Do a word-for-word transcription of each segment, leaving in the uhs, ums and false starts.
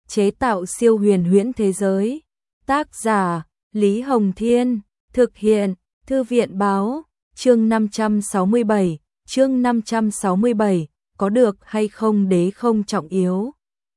chế tạo siêu huyền huyễn thế giới. Tác giả Lý Hồng Thiên, thực hiện Thư viện Báo. Chương năm trăm sáu mươi bảy, chương năm trăm sáu mươi bảy, có được hay không đế không trọng yếu.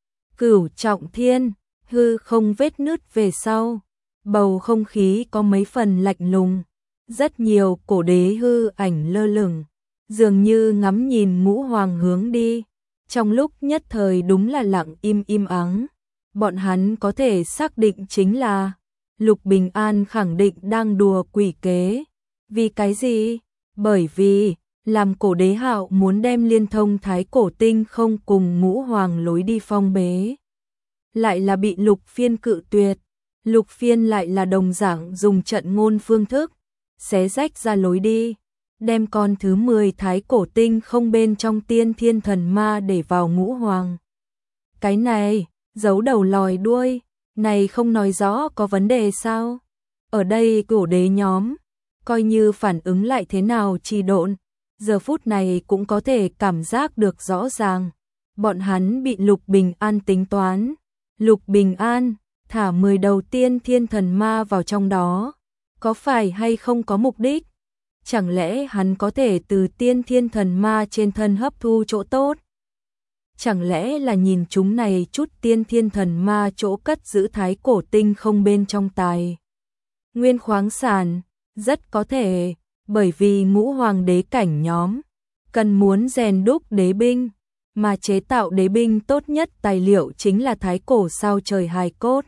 Cửu trọng thiên, hư không vết nứt về sau, bầu không khí có mấy phần lạnh lùng, rất nhiều cổ đế hư ảnh lơ lửng, dường như ngắm nhìn Ngũ Hoàng hướng đi. Trong lúc nhất thời đúng là lặng im im ắng, bọn hắn có thể xác định chính là Lục Bình An khẳng định đang đùa quỷ kế. Vì cái gì? Bởi vì làm cổ đế hạo muốn đem liên thông thái cổ tinh không cùng Ngũ Hoàng lối đi phong bế, lại là bị Lục Phiên cự tuyệt. Lục Phiên lại là đồng dạng dùng trận ngôn phương thức xé rách ra lối đi, đem con thứ mười thái cổ tinh không bên trong tiên thiên thần ma để vào Ngũ Hoàng. Cái này, giấu đầu lòi đuôi, này không nói rõ có vấn đề sao? Ở đây cổ đế nhóm, coi như phản ứng lại thế nào trì độn, giờ phút này cũng có thể cảm giác được rõ ràng. Bọn hắn bị Lục Bình An tính toán. Lục Bình An thả mười đầu tiên thiên thần ma vào trong đó, có phải hay không có mục đích? Chẳng lẽ hắn có thể từ tiên thiên thần ma trên thân hấp thu chỗ tốt? Chẳng lẽ là nhìn chúng này chút tiên thiên thần ma chỗ cất giữ thái cổ tinh không bên trong tài nguyên khoáng sản? Rất có thể, bởi vì Ngũ Hoàng đế cảnh nhóm cần muốn rèn đúc đế binh, mà chế tạo đế binh tốt nhất tài liệu chính là thái cổ sao trời hài cốt.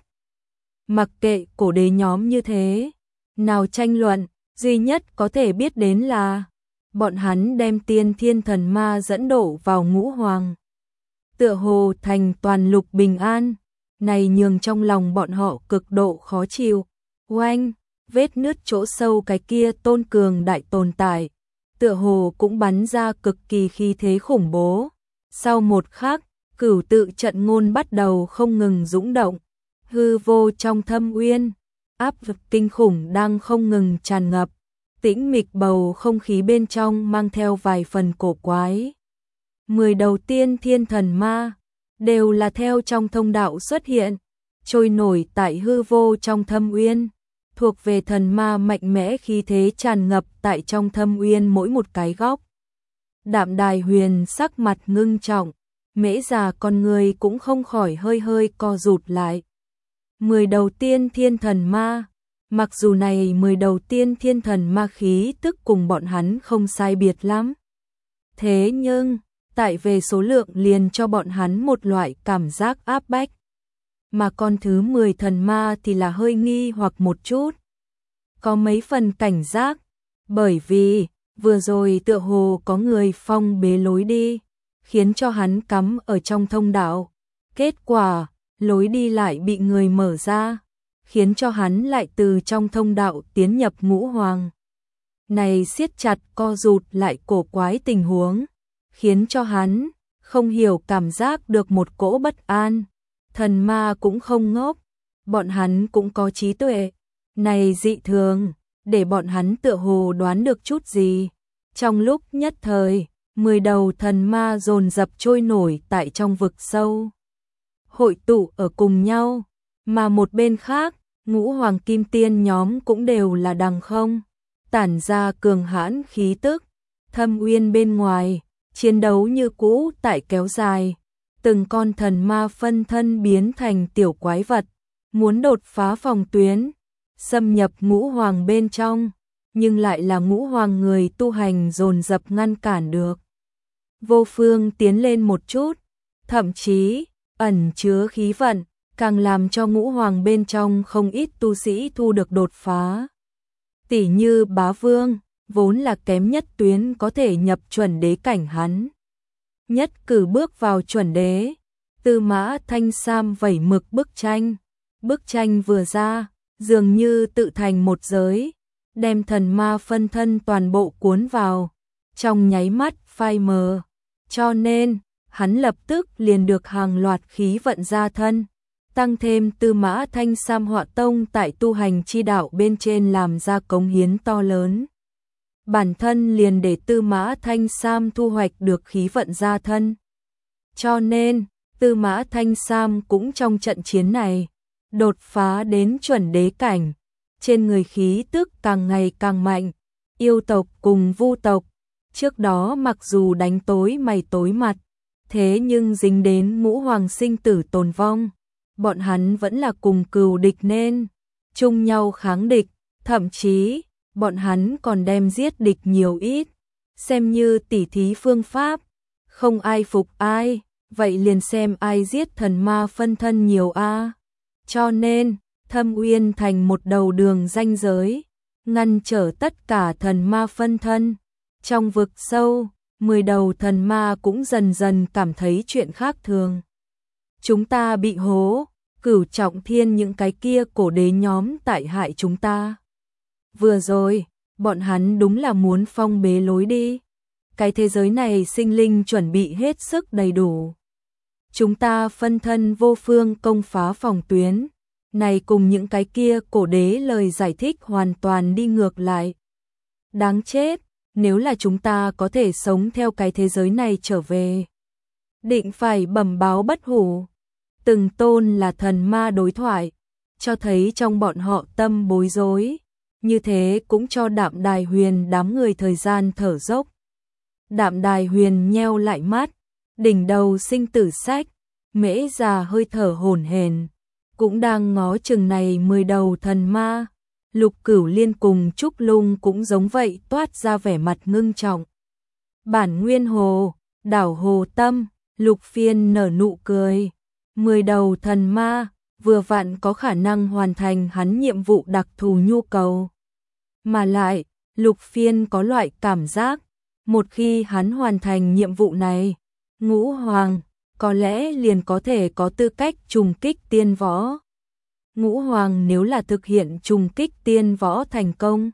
Mặc kệ cổ đế nhóm như thế nào tranh luận, duy nhất có thể biết đến là bọn hắn đem tiên thiên thần ma dẫn đổ vào Ngũ Hoàng, tựa hồ thành toàn Lục Bình An, này nhường trong lòng bọn họ cực độ khó chịu. Oanh, vết nứt chỗ sâu cái kia tôn cường đại tồn tại, tựa hồ cũng bắn ra cực kỳ khí thế khủng bố. Sau một khắc, cửu tự trận ngôn bắt đầu không ngừng dũng động, hư vô trong thâm uyên, áp lực kinh khủng đang không ngừng tràn ngập, tĩnh mịch bầu không khí bên trong mang theo vài phần cổ quái. Mười đầu tiên thiên thần ma đều là theo trong thông đạo xuất hiện, trôi nổi tại hư vô trong thâm uyên, thuộc về thần ma mạnh mẽ khí thế tràn ngập tại trong thâm uyên mỗi một cái góc. Đạm Đài Huyền sắc mặt ngưng trọng, mễ già con người cũng không khỏi hơi hơi co rụt lại. Mười đầu tiên thiên thần ma, mặc dù này mười đầu tiên thiên thần ma khí tức cùng bọn hắn không sai biệt lắm, thế nhưng tại về số lượng liền cho bọn hắn một loại cảm giác áp bách. Mà con thứ mười thần ma thì là hơi nghi hoặc một chút, có mấy phần cảnh giác, bởi vì vừa rồi tựa hồ có người phong bế lối đi, khiến cho hắn cắm ở trong thông đạo. Kết quả, lối đi lại bị người mở ra, khiến cho hắn lại từ trong thông đạo tiến nhập Ngũ Hoàng. Này siết chặt co rụt lại cổ quái tình huống, khiến cho hắn không hiểu cảm giác được một cỗ bất an. Thần ma cũng không ngốc, bọn hắn cũng có trí tuệ. Này dị thường, để bọn hắn tựa hồ đoán được chút gì. Trong lúc nhất thời, mười đầu thần ma dồn dập trôi nổi tại trong vực sâu, hội tụ ở cùng nhau, mà một bên khác, Ngũ Hoàng Kim Tiên nhóm cũng đều là đằng không tản ra cường hãn khí tức. Thâm uyên bên ngoài, chiến đấu như cũ tại kéo dài, từng con thần ma phân thân biến thành tiểu quái vật, muốn đột phá phòng tuyến, xâm nhập Ngũ Hoàng bên trong, nhưng lại là Ngũ Hoàng người tu hành dồn dập ngăn cản được. Vô phương tiến lên một chút, thậm chí ẩn chứa khí vận, càng làm cho Ngũ Hoàng bên trong không ít tu sĩ thu được đột phá. Tỷ như Bá Vương, vốn là kém nhất tuyến có thể nhập chuẩn đế cảnh, hắn nhất cử bước vào chuẩn đế. Tư Mã Thanh Sam vẩy mực bức tranh, bức tranh vừa ra, dường như tự thành một giới, đem thần ma phân thân toàn bộ cuốn vào, trong nháy mắt phai mờ, cho nên hắn lập tức liền được hàng loạt khí vận gia thân, tăng thêm Tư Mã Thanh Sam Họa Tông tại tu hành chi đạo bên trên làm ra cống hiến to lớn. Bản thân liền để Tư Mã Thanh Sam thu hoạch được khí vận gia thân. Cho nên, Tư Mã Thanh Sam cũng trong trận chiến này, đột phá đến chuẩn đế cảnh, trên người khí tức càng ngày càng mạnh, yêu tộc cùng vu tộc, trước đó mặc dù đánh tối mày tối mặt, thế nhưng dính đến ngũ hoàng sinh tử tồn vong, bọn hắn vẫn là cùng cừu địch nên chung nhau kháng địch, thậm chí bọn hắn còn đem giết địch nhiều ít, xem như tỉ thí phương pháp, không ai phục ai, vậy liền xem ai giết thần ma phân thân nhiều a. Cho nên, Thâm Uyên thành một đầu đường ranh giới, ngăn trở tất cả thần ma phân thân. Trong vực sâu, mười đầu thần ma cũng dần dần cảm thấy chuyện khác thường. Chúng ta bị hố, Cửu Trọng Thiên những cái kia cổ đế nhóm tại hại chúng ta. Vừa rồi, bọn hắn đúng là muốn phong bế lối đi. Cái thế giới này sinh linh chuẩn bị hết sức đầy đủ. Chúng ta phân thân vô phương công phá phòng tuyến, này cùng những cái kia cổ đế lời giải thích hoàn toàn đi ngược lại. Đáng chết, nếu là chúng ta có thể sống theo cái thế giới này trở về, định phải bẩm báo bất hủ. Từng tôn là thần ma đối thoại, cho thấy trong bọn họ tâm bối rối, như thế cũng cho Đạm Đài Huyền đám người thời gian thở dốc. Đạm Đài Huyền nheo lại mắt, đỉnh đầu sinh tử sách, Mễ già hơi thở hổn hển, cũng đang ngó chừng này mười đầu thần ma. Lục Cửu Liên cùng Trúc Lung cũng giống vậy toát ra vẻ mặt ngưng trọng. Bản Nguyên Hồ, đảo Hồ Tâm, Lục Phiên nở nụ cười. Mười đầu thần ma, vừa vặn có khả năng hoàn thành hắn nhiệm vụ đặc thù nhu cầu. Mà lại, Lục Phiên có loại cảm giác, một khi hắn hoàn thành nhiệm vụ này, Ngũ Hoàng có lẽ liền có thể có tư cách trùng kích tiên võ. Ngũ Hoàng nếu là thực hiện trùng kích tiên võ thành công,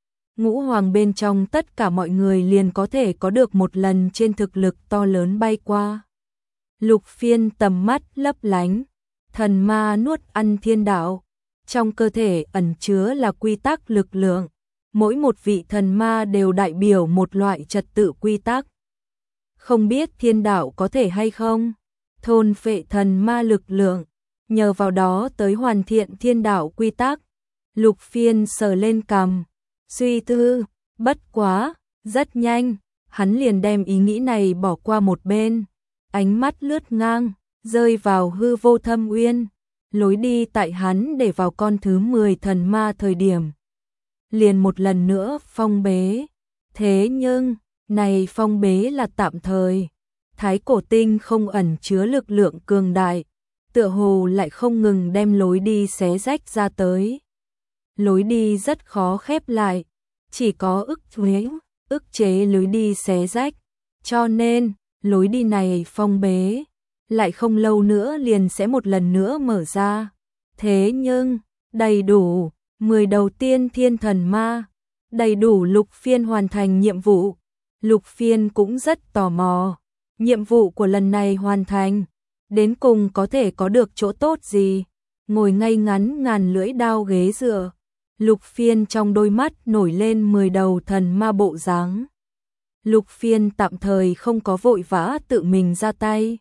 Ngũ Hoàng bên trong tất cả mọi người liền có thể có được một lần trên thực lực to lớn bay qua. Lục Phiên tầm mắt lấp lánh, thần ma nuốt ăn thiên đạo, trong cơ thể ẩn chứa là quy tắc lực lượng, mỗi một vị thần ma đều đại biểu một loại trật tự quy tắc. Không biết thiên đạo có thể hay không thôn phệ thần ma lực lượng, nhờ vào đó tới hoàn thiện thiên đạo quy tắc. Lục Phiên sờ lên cằm, suy tư, bất quá, rất nhanh, hắn liền đem ý nghĩ này bỏ qua một bên, ánh mắt lướt ngang, rơi vào hư vô thâm uyên, lối đi tại hắn để vào con thứ mười thần ma thời điểm. Liền một lần nữa phong bế, thế nhưng, này phong bế là tạm thời, Thái Cổ Tinh không ẩn chứa lực lượng cường đại, tựa hồ lại không ngừng đem lối đi xé rách ra tới. Lối đi rất khó khép lại, chỉ có ức chế, ức chế lối đi xé rách, cho nên, lối đi này phong bế, lại không lâu nữa liền sẽ một lần nữa mở ra. Thế nhưng, đầy đủ, mười đầu tiên thiên thần ma, đầy đủ Lục Phiên hoàn thành nhiệm vụ. Lục Phiên cũng rất tò mò, nhiệm vụ của lần này hoàn thành, đến cùng có thể có được chỗ tốt gì. Ngồi ngay ngắn ngàn lưỡi đao ghế dựa, Lục Phiên trong đôi mắt nổi lên mười đầu thần ma bộ dáng. Lục Phiên tạm thời không có vội vã tự mình ra tay.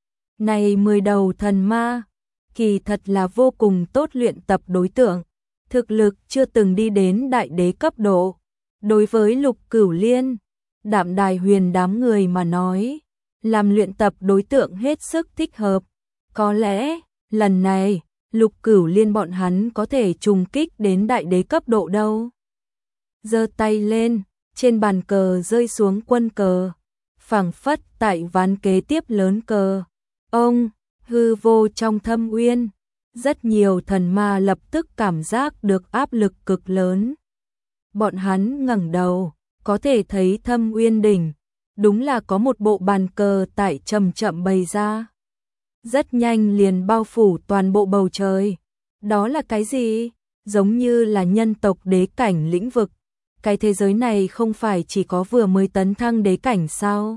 Này mười đầu thần ma, kỳ thật là vô cùng tốt luyện tập đối tượng, thực lực chưa từng đi đến đại đế cấp độ. Đối với Lục Cửu Liên, Đạm Đài Huyền đám người mà nói, làm luyện tập đối tượng hết sức thích hợp. Có lẽ, lần này, Lục Cửu Liên bọn hắn có thể trùng kích đến đại đế cấp độ đâu. Giơ tay lên, trên bàn cờ rơi xuống quân cờ, phảng phất tại ván kế tiếp lớn cờ. Ông, hư vô trong thâm uyên, rất nhiều thần ma lập tức cảm giác được áp lực cực lớn. Bọn hắn ngẩng đầu, có thể thấy thâm uyên đỉnh, đúng là có một bộ bàn cờ tại chậm chậm bày ra. Rất nhanh liền bao phủ toàn bộ bầu trời. Đó là cái gì? Giống như là nhân tộc đế cảnh lĩnh vực. Cái thế giới này không phải chỉ có vừa mới tấn thăng đế cảnh sao?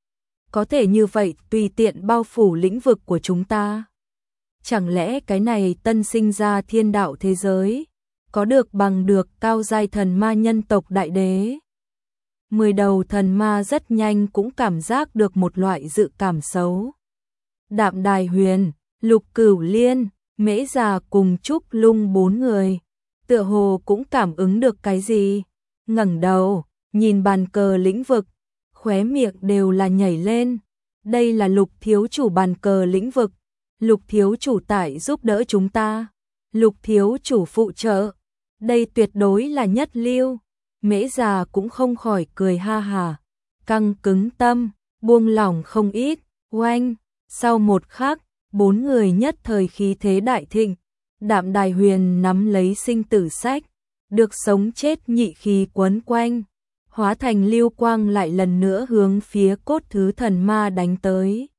Có thể như vậy tùy tiện bao phủ lĩnh vực của chúng ta. Chẳng lẽ cái này tân sinh ra thiên đạo thế giới, có được bằng được cao giai thần ma nhân tộc đại đế? Mười đầu thần ma rất nhanh cũng cảm giác được một loại dự cảm xấu. Đạm Đài Huyền, Lục Cửu Liên, Mễ Già cùng Trúc Lung bốn người, tựa hồ cũng cảm ứng được cái gì, ngẩng đầu, nhìn bàn cờ lĩnh vực, khóe miệng đều là nhảy lên. Đây là Lục thiếu chủ bàn cờ lĩnh vực, Lục thiếu chủ tại giúp đỡ chúng ta, Lục thiếu chủ phụ trợ, đây tuyệt đối là nhất lưu. Mễ Già cũng không khỏi cười ha hà, căng cứng tâm, buông lỏng không ít. Oanh, sau một khắc, bốn người nhất thời khí thế đại thịnh. Đạm Đài Huyền nắm lấy sinh tử sách, được sống chết nhị khí quấn quanh, hóa thành lưu quang lại lần nữa hướng phía cốt thứ thần ma đánh tới.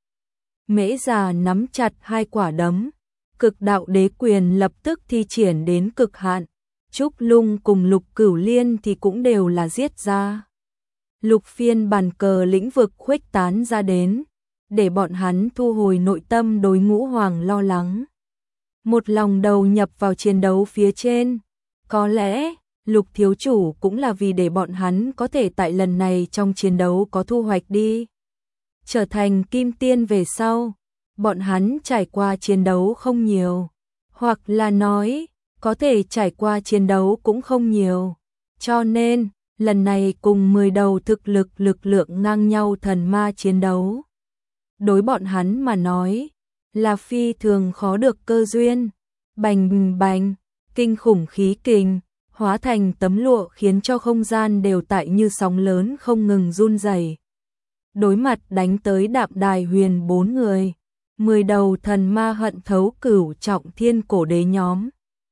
Mễ Già nắm chặt hai quả đấm, cực đạo đế quyền lập tức thi triển đến cực hạn. Trúc Lung cùng Lục Cửu Liên thì cũng đều là giết ra. Lục phiên bàn cờ lĩnh vực khuếch tán ra đến, để bọn hắn thu hồi nội tâm đối Ngũ Hoàng lo lắng. Một lòng đầu nhập vào chiến đấu phía trên. Có lẽ, Lục thiếu chủ cũng là vì để bọn hắn có thể tại lần này trong chiến đấu có thu hoạch đi. Trở thành kim tiên về sau, bọn hắn trải qua chiến đấu không nhiều. Hoặc là nói, có thể trải qua chiến đấu cũng không nhiều. Cho nên, lần này cùng mười đầu thực lực lực lượng ngang nhau thần ma chiến đấu. Đối bọn hắn mà nói, là phi thường khó được cơ duyên. Bành bành, kinh khủng khí kình, hóa thành tấm lụa khiến cho không gian đều tại như sóng lớn không ngừng run rẩy. Đối mặt đánh tới Đạm Đài Huyền bốn người, mười đầu thần ma hận thấu cửu trọng thiên cổ đế nhóm.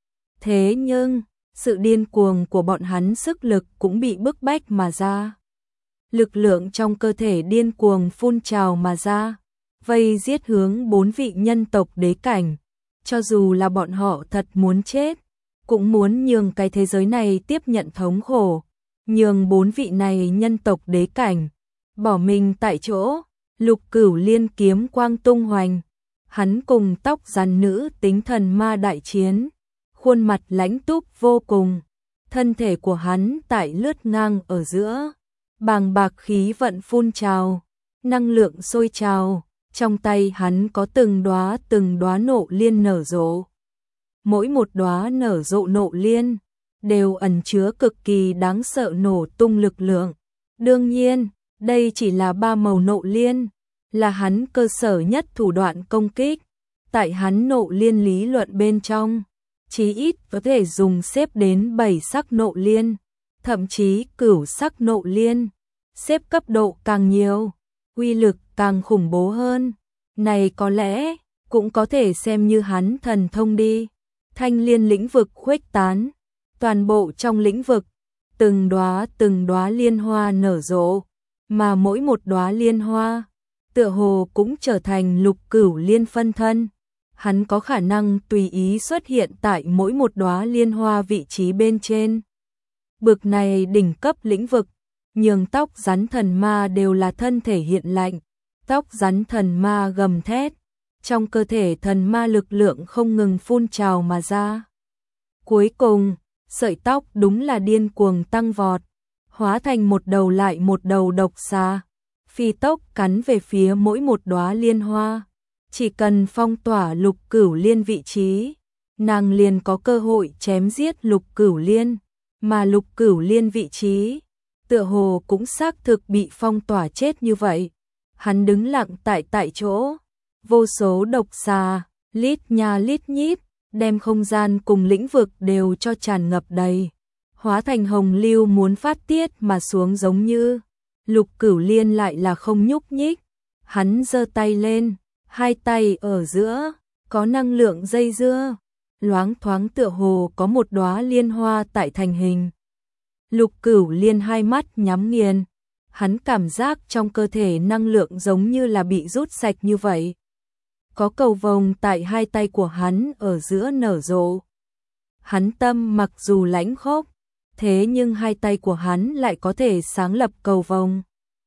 Thế nhưng, sự điên cuồng của bọn hắn sức lực cũng bị bức bách mà ra. Lực lượng trong cơ thể điên cuồng phun trào mà ra, vây giết hướng bốn vị nhân tộc đế cảnh. Cho dù là bọn họ thật muốn chết, cũng muốn nhường cái thế giới này tiếp nhận thống khổ, nhường bốn vị này nhân tộc đế cảnh bỏ mình tại chỗ. Lục Cửu Liên kiếm quang tung hoành, hắn cùng tóc rắn nữ tính thần ma đại chiến, khuôn mặt lãnh túc vô cùng, thân thể của hắn tại lướt ngang ở giữa, bàng bạc khí vận phun trào, năng lượng sôi trào, trong tay hắn có từng đóa từng đóa nộ liên nở rộ. Mỗi một đóa nở rộ nộ liên đều ẩn chứa cực kỳ đáng sợ nổ tung lực lượng. Đương nhiên, đây chỉ là ba màu nộ liên, là hắn cơ sở nhất thủ đoạn công kích. Tại hắn nộ liên lý luận bên trong, chí ít có thể dùng xếp đến bảy sắc nộ liên, thậm chí cửu sắc nộ liên, xếp cấp độ càng nhiều, uy lực càng khủng bố hơn. Này có lẽ cũng có thể xem như hắn thần thông đi. Thanh liên lĩnh vực khuếch tán, toàn bộ trong lĩnh vực, từng đóa từng đóa liên hoa nở rộ, mà mỗi một đóa liên hoa, tựa hồ cũng trở thành Lục Cửu Liên phân thân. Hắn có khả năng tùy ý xuất hiện tại mỗi một đóa liên hoa vị trí bên trên. Bực này đỉnh cấp lĩnh vực, nhường tóc rắn thần ma đều là thân thể hiện lạnh. Tóc rắn thần ma gầm thét, trong cơ thể thần ma lực lượng không ngừng phun trào mà ra. Cuối cùng, sợi tóc đúng là điên cuồng tăng vọt, hóa thành một đầu lại một đầu độc xà, phi tốc cắn về phía mỗi một đóa liên hoa. Chỉ cần phong tỏa Lục Cửu Liên vị trí, nàng liền có cơ hội chém giết Lục Cửu Liên, mà Lục Cửu Liên vị trí, tựa hồ cũng xác thực bị phong tỏa chết như vậy. Hắn đứng lặng tại tại chỗ, vô số độc xà, lít nha lít nhít, đem không gian cùng lĩnh vực đều cho tràn ngập đầy, hóa thành hồng lưu muốn phát tiết mà xuống giống như. Lục Cửu Liên lại là không nhúc nhích, hắn giơ tay lên, hai tay ở giữa, có năng lượng dây dưa, loáng thoáng tựa hồ có một đóa liên hoa tại thành hình. Lục Cửu Liên hai mắt nhắm nghiền, hắn cảm giác trong cơ thể năng lượng giống như là bị rút sạch như vậy. Có cầu vồng tại hai tay của hắn ở giữa nở rộ. Hắn tâm mặc dù lãnh khốc, thế nhưng hai tay của hắn lại có thể sáng lập cầu vồng.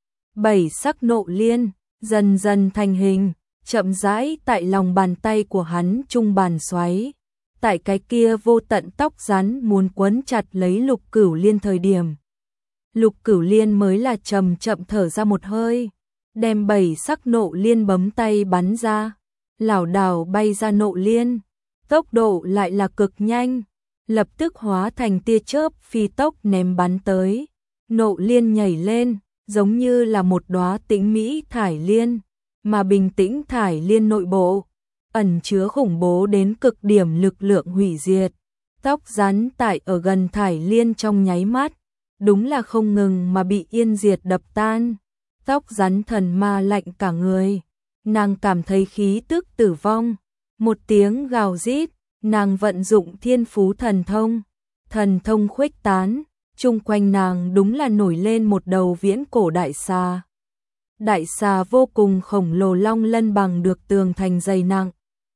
Bảy sắc nộ liên, dần dần thành hình, chậm rãi tại lòng bàn tay của hắn trung bàn xoáy. Tại cái kia vô tận tóc rắn muốn quấn chặt lấy Lục Cửu Liên thời điểm, Lục Cửu Liên mới là chậm chậm thở ra một hơi, đem bảy sắc nộ liên bấm tay bắn ra. lảo đảo bay ra nộ liên, tốc độ lại là cực nhanh, lập tức hóa thành tia chớp phi tốc ném bắn tới. Nộ liên nhảy lên, giống như là một đóa tĩnh mỹ thải liên, mà bình tĩnh thải liên nội bộ ẩn chứa khủng bố đến cực điểm lực lượng hủy diệt. Tóc rắn tại ở gần thải liên trong nháy mắt, đúng là không ngừng mà bị yên diệt đập tan. Tóc rắn thần ma lạnh cả người, nàng cảm thấy khí tức tử vong. Một tiếng gào rít, nàng vận dụng thiên phú thần thông, thần thông khuếch tán, chung quanh nàng đúng là nổi lên một đầu viễn cổ đại xà. Đại xà vô cùng khổng lồ long lân bằng được tường thành dày nặng,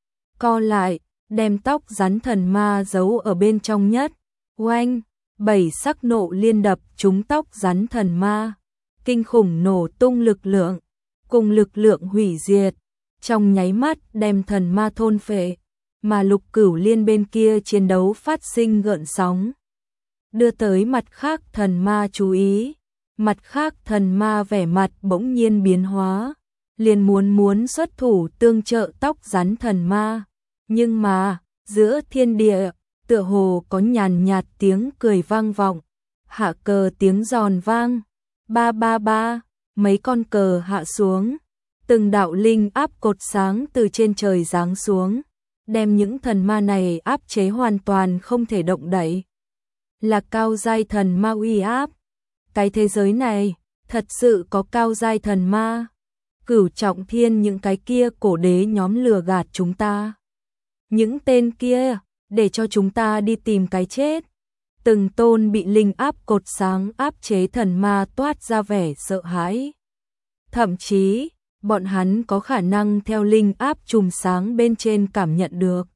co lại, đem tóc rắn thần ma giấu ở bên trong nhất. Oanh, bảy sắc nộ liên đập trúng tóc rắn thần ma, kinh khủng nổ tung lực lượng, cùng lực lượng hủy diệt, trong nháy mắt đem thần ma thôn phệ, mà Lục Cửu Liên bên kia chiến đấu phát sinh gợn sóng, đưa tới mặt khác thần ma chú ý. Mặt khác thần ma vẻ mặt bỗng nhiên biến hóa, liền muốn muốn xuất thủ tương trợ tóc rắn thần ma. Nhưng mà, giữa thiên địa, tựa hồ có nhàn nhạt tiếng cười vang vọng, hạ cờ tiếng giòn vang, ba ba ba, mấy con cờ hạ xuống, từng đạo linh áp cột sáng từ trên trời giáng xuống, đem những thần ma này áp chế hoàn toàn không thể động đậy. Là cao giai thần ma uy áp. Cái thế giới này, thật sự có cao giai thần ma. Cửu Trọng Thiên những cái kia cổ đế nhóm lừa gạt chúng ta. Những tên kia, để cho chúng ta đi tìm cái chết. Từng tôn bị linh áp cột sáng áp chế thần ma toát ra vẻ sợ hãi. Thậm chí, bọn hắn có khả năng theo linh áp chùm sáng bên trên cảm nhận được.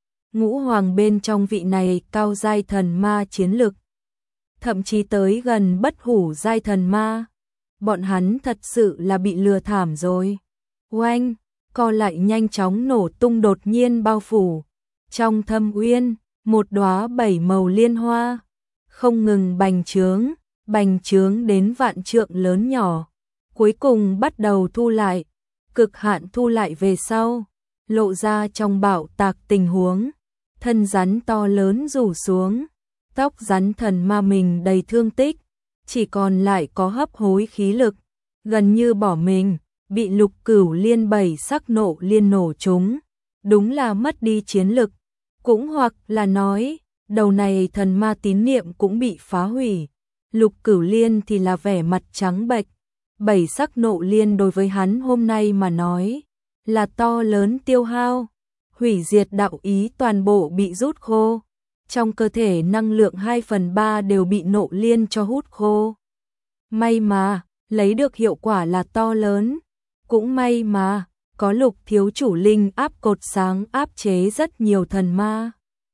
Ngũ hoàng bên trong vị này cao giai thần ma chiến lực, thậm chí tới gần bất hủ giai thần ma. Bọn hắn thật sự là bị lừa thảm rồi. Oanh, co lại nhanh chóng nổ tung đột nhiên bao phủ. Trong thâm uyên, một đóa bảy màu liên hoa, không ngừng bành trướng, bành trướng đến vạn trượng lớn nhỏ. Cuối cùng bắt đầu thu lại, cực hạn thu lại về sau, lộ ra trong bạo tạc tình huống. Thân rắn to lớn rủ xuống, tóc rắn thần ma mình đầy thương tích, chỉ còn lại có hấp hối khí lực, gần như bỏ mình, bị Lục Cửu Liên bảy sắc nộ liên nổ trúng, đúng là mất đi chiến lực, cũng hoặc là nói, đầu này thần ma tín niệm cũng bị phá hủy. Lục Cửu Liên thì là vẻ mặt trắng bệch, bảy sắc nộ liên đối với hắn hôm nay mà nói, là to lớn tiêu hao, hủy diệt đạo ý toàn bộ bị rút khô. Trong cơ thể năng lượng hai phần ba đều bị nộ liên cho hút khô. May mà, lấy được hiệu quả là to lớn. Cũng may mà, có Lục thiếu chủ linh áp cột sáng áp chế rất nhiều thần ma.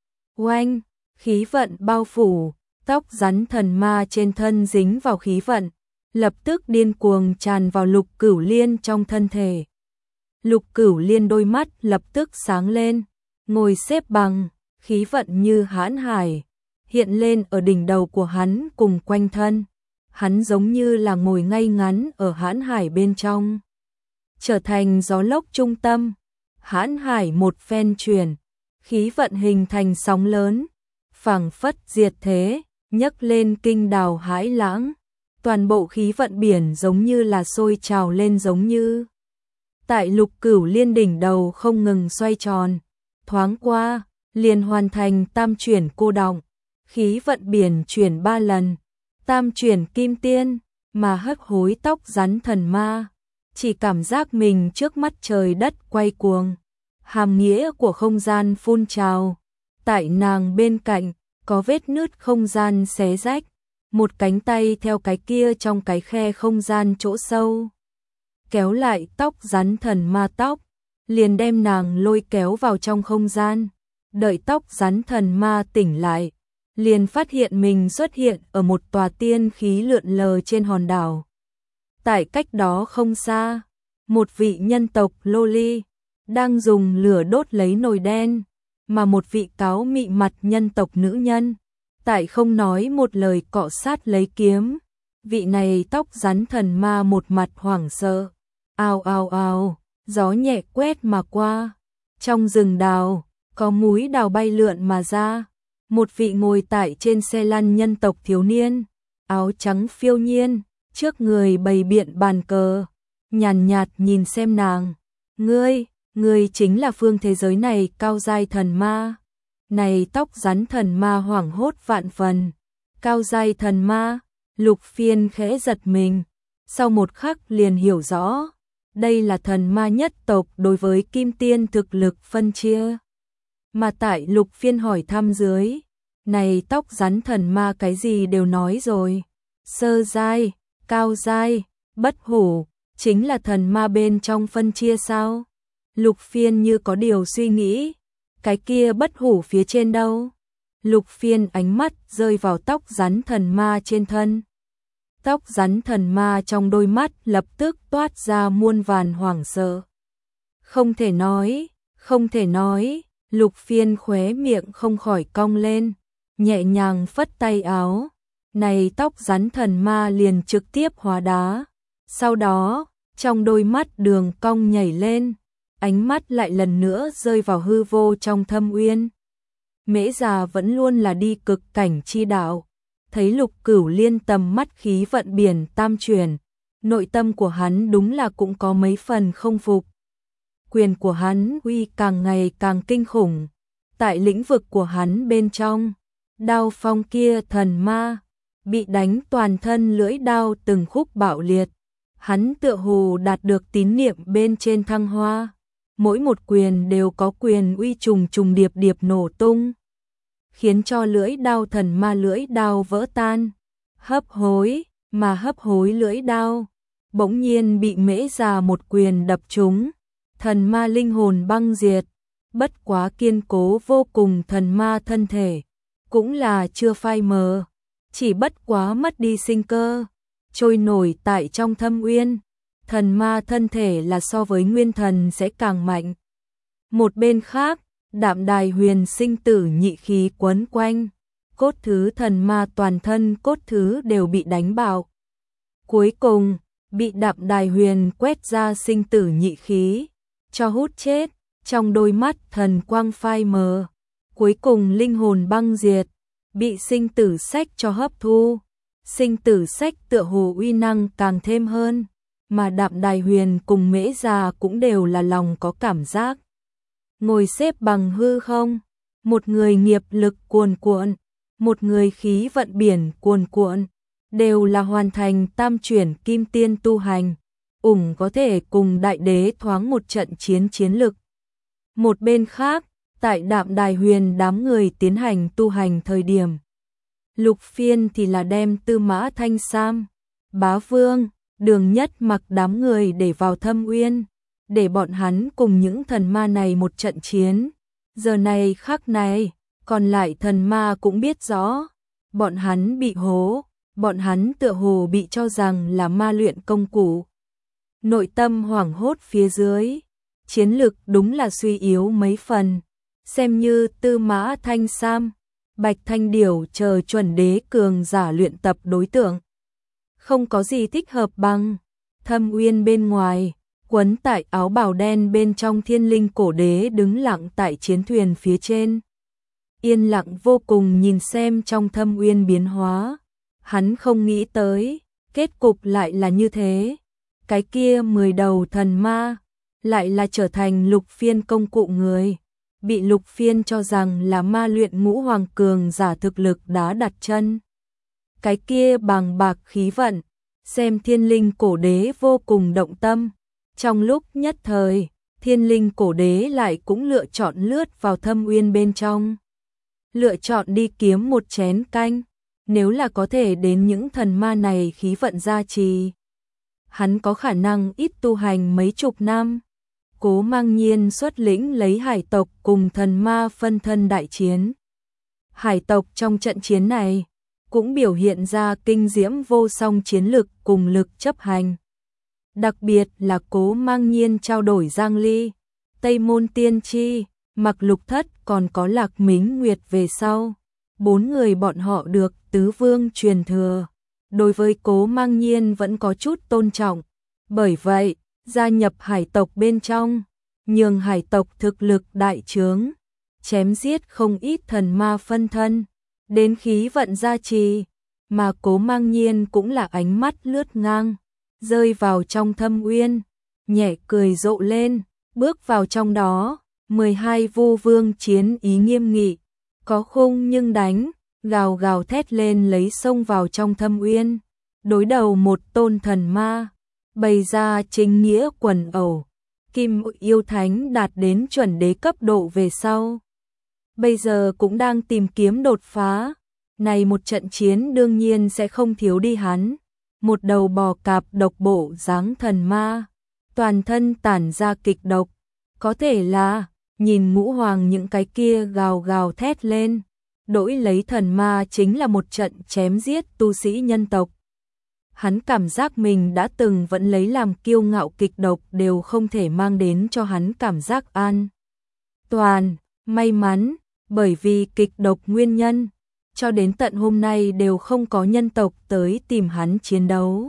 Oanh, khí vận bao phủ, tóc rắn thần ma trên thân dính vào khí vận, lập tức điên cuồng tràn vào Lục Cửu Liên trong thân thể. Lục Cửu Liên đôi mắt lập tức sáng lên, ngồi xếp bằng. Khí vận như hãn hải, hiện lên ở đỉnh đầu của hắn cùng quanh thân. Hắn giống như là ngồi ngay ngắn ở hãn hải bên trong. Trở thành gió lốc trung tâm. Hãn hải một phen chuyển, khí vận hình thành sóng lớn. Phảng phất diệt thế, nhấc lên kinh đào hãi lãng. Toàn bộ khí vận biển giống như là sôi trào lên giống như. Tại Lục Cửu Liên đỉnh đầu không ngừng xoay tròn. Thoáng qua, liền hoàn thành tam chuyển cô đọng, khí vận biển chuyển ba lần, tam chuyển kim tiên, mà hấp hối tóc rắn thần ma, chỉ cảm giác mình trước mắt trời đất quay cuồng, hàm nghĩa của không gian phun trào, tại nàng bên cạnh, có vết nứt không gian xé rách, một cánh tay theo cái kia trong cái khe không gian chỗ sâu, kéo lại tóc rắn thần ma tóc, liền đem nàng lôi kéo vào trong không gian. Đợi tóc rắn thần ma tỉnh lại, liền phát hiện mình xuất hiện ở một tòa tiên khí lượn lờ trên hòn đảo. Tại cách đó không xa, một vị nhân tộc lô ly đang dùng lửa đốt lấy nồi đen, mà một vị cáo mị mặt nhân tộc nữ nhân tại không nói một lời cọ sát lấy kiếm. Vị này tóc rắn thần ma một mặt hoảng sợ, ào ào ào, gió nhẹ quét mà qua, Trong rừng đào, có múi đào bay lượn mà ra, một vị ngồi tại trên xe lăn nhân tộc thiếu niên, áo trắng phiêu nhiên, trước người bày biện bàn cờ, nhàn nhạt nhìn xem nàng. Ngươi, ngươi chính là phương thế giới này cao giai thần ma. Này tóc rắn thần ma hoảng hốt vạn phần. Cao giai thần ma, Lục Phiên khẽ giật mình, sau một khắc liền hiểu rõ, đây là thần ma nhất tộc đối với kim tiên thực lực phân chia. Mà tại Lục Phiên hỏi thăm dưới, này tóc rắn thần ma cái gì đều nói rồi. Sơ giai, cao giai, bất hủ, chính là thần ma bên trong phân chia sao? Lục Phiên như có điều suy nghĩ, cái kia bất hủ phía trên đâu? Lục Phiên ánh mắt rơi vào tóc rắn thần ma trên thân. Tóc rắn thần ma trong đôi mắt lập tức toát ra muôn vàn hoảng sợ. Không thể nói, không thể nói, Lục Phiên khóe miệng không khỏi cong lên, nhẹ nhàng phất tay áo. Này tóc rắn thần ma liền trực tiếp hóa đá. Sau đó, trong đôi mắt đường cong nhảy lên, ánh mắt lại lần nữa rơi vào hư vô trong thâm uyên. Mễ già vẫn luôn là đi cực cảnh chi đạo, thấy Lục Cửu Liên tầm mắt khí vận biển tam truyền, nội tâm của hắn đúng là cũng có mấy phần không phục. Quyền của hắn uy càng ngày càng kinh khủng, tại lĩnh vực của hắn bên trong, đao phong kia thần ma, bị đánh toàn thân lưỡi đao từng khúc bạo liệt, hắn tựa hồ đạt được tín niệm bên trên thăng hoa. Mỗi một quyền đều có quyền uy trùng trùng điệp điệp nổ tung, khiến cho lưỡi đao thần ma lưỡi đao vỡ tan. Hấp hối, mà hấp hối lưỡi đao, bỗng nhiên bị Mễ già một quyền đập trúng, thần ma linh hồn băng diệt, bất quá kiên cố vô cùng thần ma thân thể, cũng là chưa phai mờ, chỉ bất quá mất đi sinh cơ, trôi nổi tại trong thâm uyên. Thần ma thân thể là so với nguyên thần sẽ càng mạnh. Một bên khác, Đạm Đài Huyền sinh tử nhị khí quấn quanh, cốt thứ thần ma toàn thân cốt thứ đều bị đánh bạo. Cuối cùng, bị Đạm Đài Huyền quét ra sinh tử nhị khí, cho hút chết, trong đôi mắt thần quang phai mờ. Cuối cùng linh hồn băng diệt, bị sinh tử sách cho hấp thu. Sinh tử sách tựa hồ uy năng càng thêm hơn. Mà Đạm Đài Huyền cùng Mễ già cũng đều là lòng có cảm giác. Ngồi xếp bằng hư không, một người nghiệp lực cuồn cuộn, một người khí vận biển cuồn cuộn, đều là hoàn thành tam chuyển kim tiên tu hành, ủng có thể cùng đại đế thoáng một trận chiến chiến lực. Một bên khác, tại Đạm Đài Huyền đám người tiến hành tu hành thời điểm, Lục Phiên thì là đem Tư Mã Thanh Sam, Bá Vương, Đường Nhất Mặc đám người để vào thâm uyên, để bọn hắn cùng những thần ma này một trận chiến. Giờ này khắc này, còn lại thần ma cũng biết rõ, bọn hắn bị hố, bọn hắn tựa hồ bị cho rằng là ma luyện công cụ. Nội tâm hoảng hốt phía dưới, chiến lực đúng là suy yếu mấy phần, xem như Tư Mã Thanh Sam, Bạch Thanh Điểu chờ chuẩn đế cường giả luyện tập đối tượng. Không có gì thích hợp bằng thâm uyên bên ngoài, quấn tại áo bào đen bên trong Thiên Linh cổ đế đứng lặng tại chiến thuyền phía trên. Yên lặng vô cùng nhìn xem trong thâm uyên biến hóa, hắn không nghĩ tới, kết cục lại là như thế. Cái kia mười đầu thần ma, lại là trở thành Lục Phiên công cụ người, bị Lục Phiên cho rằng là ma luyện ngũ hoàng cường giả thực lực đã đặt chân. Cái kia bàng bạc khí vận, xem Thiên Linh cổ đế vô cùng động tâm. Trong lúc nhất thời, Thiên Linh cổ đế lại cũng lựa chọn lướt vào thâm uyên bên trong. Lựa chọn đi kiếm một chén canh, nếu là có thể đến những thần ma này khí vận gia trì. Hắn có khả năng ít tu hành mấy chục năm. Cố Mang Nhiên xuất lĩnh lấy hải tộc cùng thần ma phân thân đại chiến. Hải tộc trong trận chiến này cũng biểu hiện ra kinh diễm vô song chiến lực cùng lực chấp hành. Đặc biệt là Cố Mang Nhiên trao đổi Giang Ly, Tây Môn Tiên Tri, Mặc Lục Thất còn có Lạc Mính Nguyệt về sau. Bốn người bọn họ được tứ vương truyền thừa. Đối với Cố Mang Nhiên vẫn có chút tôn trọng. Bởi vậy, gia nhập hải tộc bên trong, nhường hải tộc thực lực đại trướng, chém giết không ít thần ma phân thân, đến khí vận gia trì, mà Cố Mang Nhiên cũng là ánh mắt lướt ngang, rơi vào trong thâm uyên, nhẹ cười rộ lên, bước vào trong đó, mười hai vu vương chiến ý nghiêm nghị, có khung nhưng đánh, gào gào thét lên lấy xông vào trong thâm uyên, đối đầu một tôn thần ma, bày ra chính nghĩa quần ẩu, Kim yêu thánh đạt đến chuẩn đế cấp độ về sau. Bây giờ cũng đang tìm kiếm đột phá, này một trận chiến đương nhiên sẽ không thiếu đi hắn, một đầu bò cạp độc bộ dáng thần ma, toàn thân tản ra kịch độc, có thể là, nhìn ngũ hoàng những cái kia gào gào thét lên, đổi lấy thần ma chính là một trận chém giết tu sĩ nhân tộc. Hắn cảm giác mình đã từng vẫn lấy làm kiêu ngạo kịch độc đều không thể mang đến cho hắn cảm giác an toàn, may mắn, bởi vì kịch độc nguyên nhân, cho đến tận hôm nay đều không có nhân tộc tới tìm hắn chiến đấu.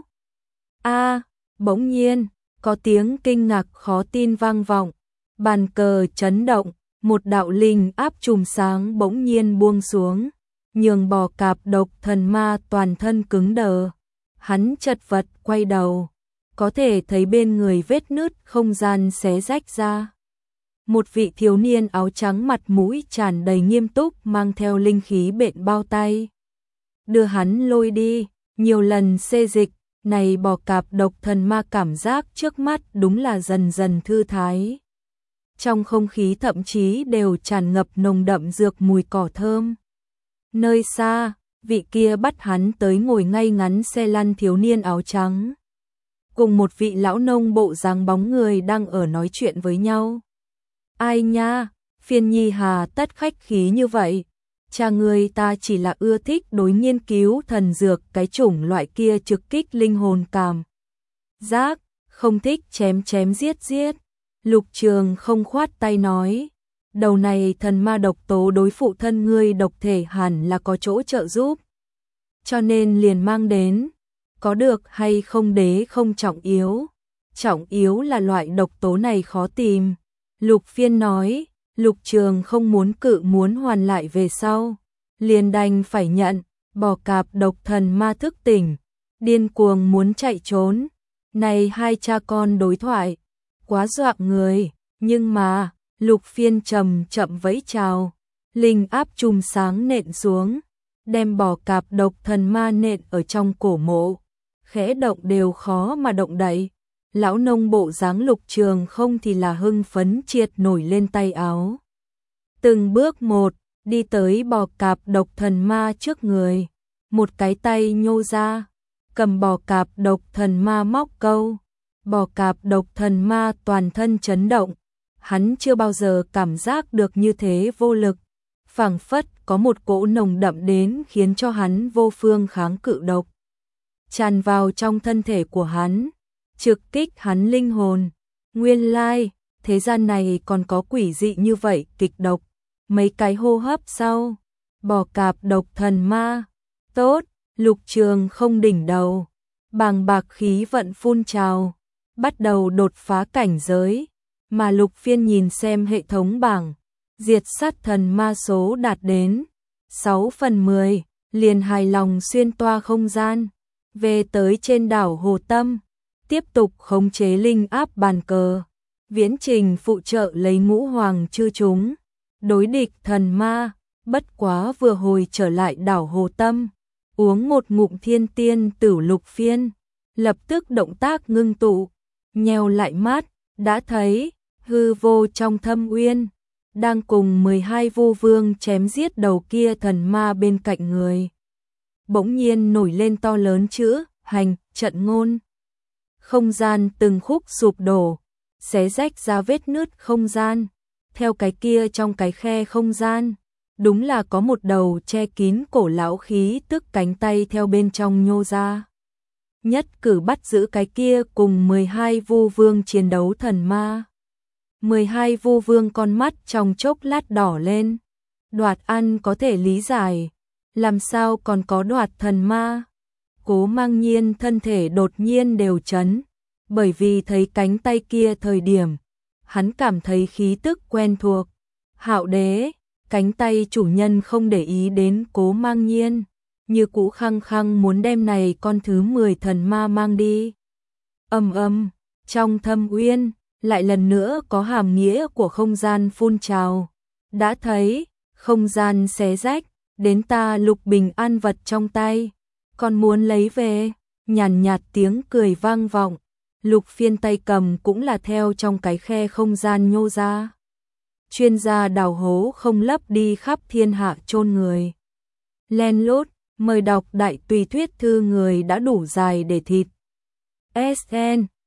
A, bỗng nhiên, có tiếng kinh ngạc khó tin vang vọng, bàn cờ chấn động, một đạo linh áp chùm sáng bỗng nhiên buông xuống, nhường bò cạp độc thần ma toàn thân cứng đờ. Hắn chật vật quay đầu, có thể thấy bên người vết nứt không gian xé rách ra. Một vị thiếu niên áo trắng mặt mũi tràn đầy nghiêm túc mang theo linh khí bện bao tay. Đưa hắn lôi đi, nhiều lần xê dịch, này bò cạp độc thần ma cảm giác trước mắt đúng là dần dần thư thái. Trong không khí thậm chí đều tràn ngập nồng đậm dược mùi cỏ thơm. Nơi xa, vị kia bắt hắn tới ngồi ngay ngắn xe lăn thiếu niên áo trắng. Cùng một vị lão nông bộ dáng bóng người đang ở nói chuyện với nhau. Ai nha, phiên nhi hà tất khách khí như vậy. Cha người ta chỉ là ưa thích đối nghiên cứu thần dược cái chủng loại kia trực kích linh hồn cảm giác, không thích chém chém giết giết. Lục Trường không khoát tay nói. Đầu này thần ma độc tố đối phụ thân ngươi độc thể hẳn là có chỗ trợ giúp. Cho nên liền mang đến, có được hay không đế không trọng yếu. Trọng yếu là loại độc tố này khó tìm. Lục Phiên nói, Lục Trường không muốn cự muốn hoàn lại về sau. Liền đành phải nhận, bò cạp độc thần ma thức tỉnh, điên cuồng muốn chạy trốn. Này hai cha con đối thoại, quá dọa người, nhưng mà... Lục Phiên trầm chậm vẫy chào, linh áp chùm sáng nện xuống, đem bò cạp độc thần ma nện ở trong cổ mộ, khẽ động đều khó mà động đậy. Lão nông bộ dáng Lục Trường không thì là hưng phấn triệt nổi lên tay áo. Từng bước một, đi tới bò cạp độc thần ma trước người, một cái tay nhô ra, cầm bò cạp độc thần ma móc câu, bò cạp độc thần ma toàn thân chấn động. Hắn chưa bao giờ cảm giác được như thế vô lực, phảng phất có một cỗ nồng đậm đến khiến cho hắn vô phương kháng cự độc. Tràn vào trong thân thể của hắn, trực kích hắn linh hồn. Nguyên lai, thế gian này còn có quỷ dị như vậy kịch độc. Mấy cái hô hấp sau, bò cạp độc thần ma. Tốt, Lục Trường không đỉnh đầu, bàng bạc khí vận phun trào, bắt đầu đột phá cảnh giới. Mà Lục Phiên nhìn xem hệ thống bảng, diệt sát thần ma số đạt đến sáu phần mười, liền hài lòng xuyên toa không gian, về tới trên đảo Hồ Tâm, tiếp tục khống chế linh áp bàn cờ, viễn trình phụ trợ lấy ngũ hoàng chư chúng, đối địch thần ma, bất quá vừa hồi trở lại đảo Hồ Tâm, uống một ngụm thiên tiên tử Lục Phiên, lập tức động tác ngưng tụ, nheo lại mắt, đã thấy hư vô trong thâm uyên, đang cùng mười hai vô vương chém giết đầu kia thần ma bên cạnh người. Bỗng nhiên nổi lên to lớn chữ, hành, trận ngôn. Không gian từng khúc sụp đổ, xé rách ra vết nứt không gian. Theo cái kia trong cái khe không gian, đúng là có một đầu che kín cổ lão khí tức cánh tay theo bên trong nhô ra. Nhất cử bắt giữ cái kia cùng mười hai vô vương chiến đấu thần ma. mười hai vô vương con mắt trong chốc lát đỏ lên. Đoạt ăn có thể lý giải, làm sao còn có đoạt thần ma. Cố Mang Nhiên thân thể đột nhiên đều chấn, bởi vì thấy cánh tay kia thời điểm, hắn cảm thấy khí tức quen thuộc. Hạo đế, cánh tay chủ nhân không để ý đến Cố Mang Nhiên, như cũ khăng khăng muốn đem này con thứ mười thần ma mang đi. Ầm ầm, trong thâm uyên, lại lần nữa có hàm nghĩa của không gian phun trào. Đã thấy, không gian xé rách, đến ta Lục Bình an vật trong tay, còn muốn lấy về, nhàn nhạt tiếng cười vang vọng. Lục Phiên tay cầm cũng là theo trong cái khe không gian nhô ra. Chuyên gia đào hố không lấp đi khắp thiên hạ chôn người. Len lút, mời đọc đại tùy thuyết thư người đã đủ dài để thịt. ét en